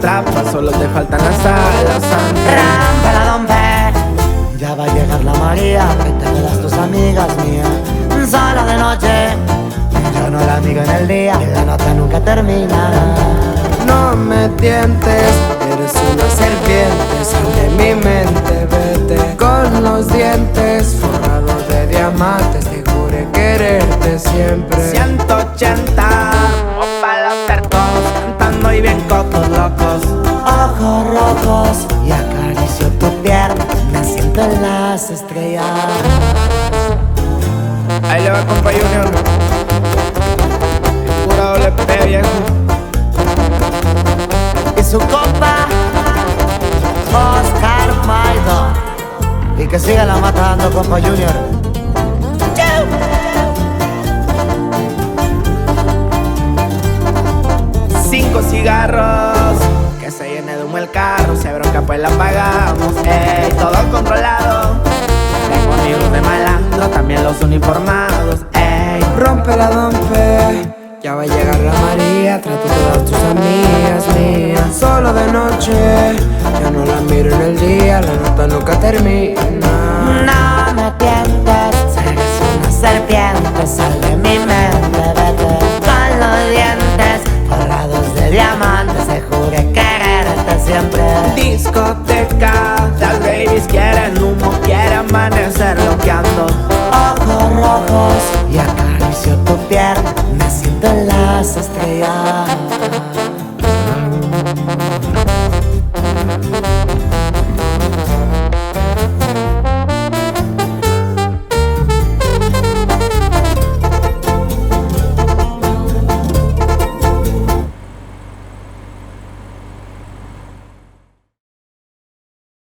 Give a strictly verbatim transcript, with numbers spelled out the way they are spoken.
atrapa, solo te faltan las alas. Rámpela, don P. Ya va a llegar la María, que te quedas tus amigas mías. Solo de noche, yo no la amigo en el día, y la nota nunca termina. No me tientes, eres una serpiente, sal de mi mente, vete. Con los dientes forrados de diamantes, te juré quererte siempre. ciento ochenta, o para los tercos, cantando y bien cocos locos. Ojos rojos y acaricio tu pierna, me siento en las estrellas. Ahí le va compa Junior, pura doble P, viejo. Y su compa Oscar Maido. Y que siga la matando, compa Junior. Cinco cigarros, que se llene de humo el carro. Si hay bronca pues la pagamos, ey, todo controlado. Tengo amigos de malandro, también los uniformados, ey. Rompe la dompe, ya va a llegar la María, trato todas tus amigas mías. Solo de noche, ya no la miro en el día, la nota nunca termina. No me tientes, eres una serpiente, sal de mi mente, vete. Con los dientes forrados de diamantes, te juré quererte siempre. Discoteca, las babies quieren humo, quieren amanecer loqueando. Ojos rojos y acaricio tu pierna, me siento en las estrellas.